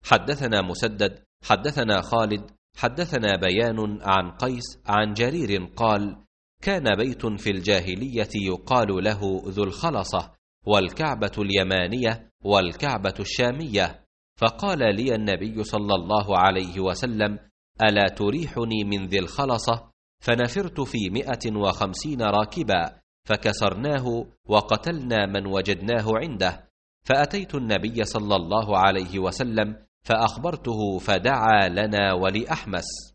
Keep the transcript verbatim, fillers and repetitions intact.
حدثنا مسدد حدثنا خالد حدثنا بيان عن قيس عن جرير قال: كان بيت في الجاهلية يقال له ذو الخلصة، والكعبة اليمانية والكعبة الشامية، فقال لي النبي صلى الله عليه وسلم: ألا تريحني من ذي الخلصة؟ فنفرت في مئة وخمسين راكبا فكسرناه وقتلنا من وجدناه عنده، فأتيت النبي صلى الله عليه وسلم فأخبرته فدعا لنا ولأحمس.